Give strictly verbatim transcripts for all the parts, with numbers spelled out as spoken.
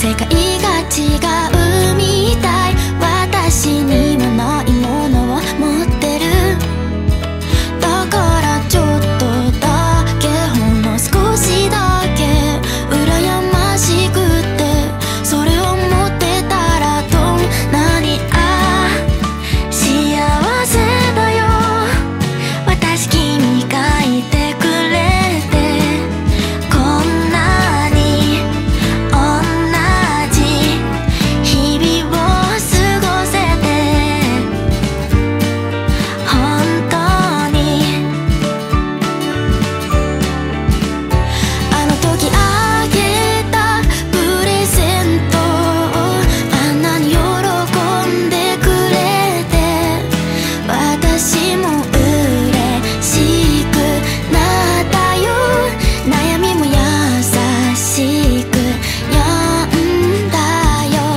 世界が違うみたい。私にはないものを持ってる。だからちょっとだけ、ほんの少しだけ羨ましくて、それを持ってたらどんなにあ幸せだよ。私君がいてくれて、こんなに同じ日々を過ごせて、本当にあの時あげたプレゼントをあんなに喜んでくれて、私も嬉しくなったよ。悩みも優しくやんだよ。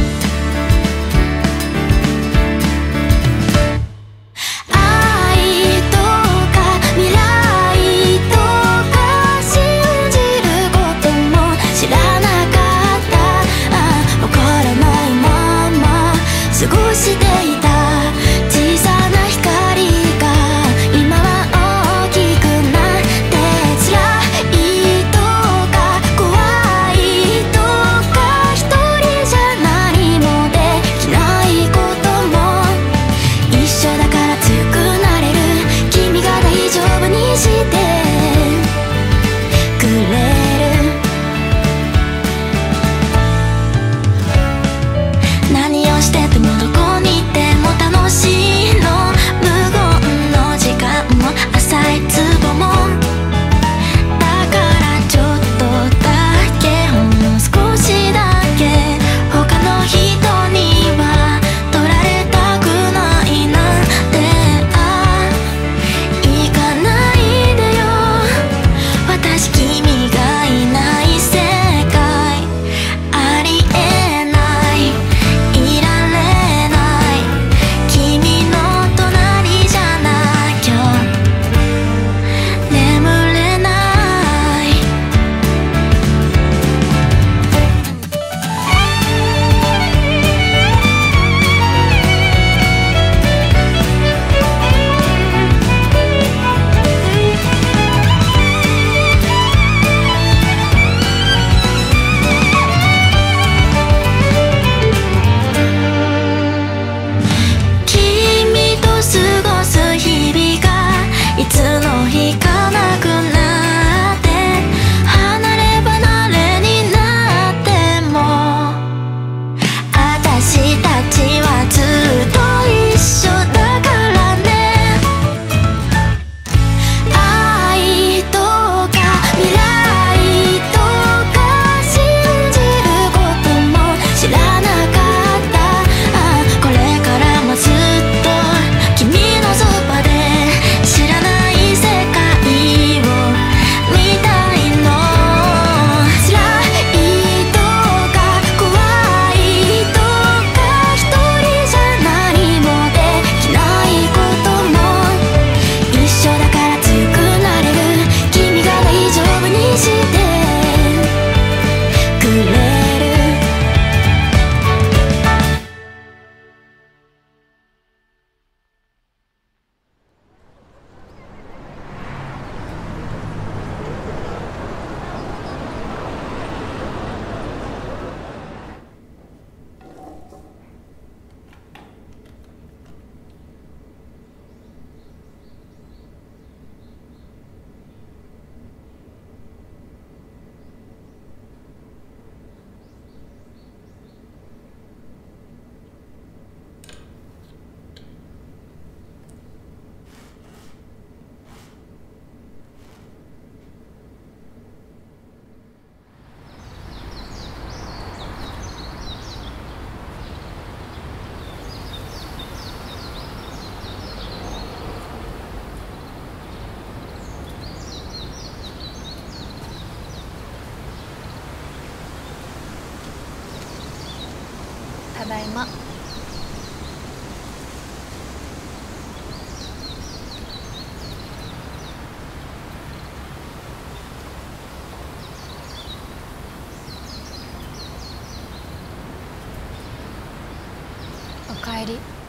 愛とか未来とか信じることも知らなかった。あわからないまま過ごしていた。小さな光が今は大きくなって、辛いとか怖いとか一人じゃ何もできないことも、一緒だから強くなれる。君が大丈夫にしてくれる。何をしててもどこにいても楽しいの。無言の時間も浅い壺も、だからちょっとだけ、ほんの少しだけ他の人には取られたくないなんて。あ行かないでよ。私君がいない世界ありえない、いられない。君の隣じゃなきゃ眠れない。君と過ごす日々がいつの日かなくなって、離れ離れになっても私たちはずっと一緒だからね。愛とか未来とか信じることも知らなかった。あこれからもずっと君のそばで、知らない世界を見たいの。辛いとか怖いとか一人じゃ何もできないことも、一緒だから強くなれる。君が大丈夫にしてくれる。 ただいま。 かえり。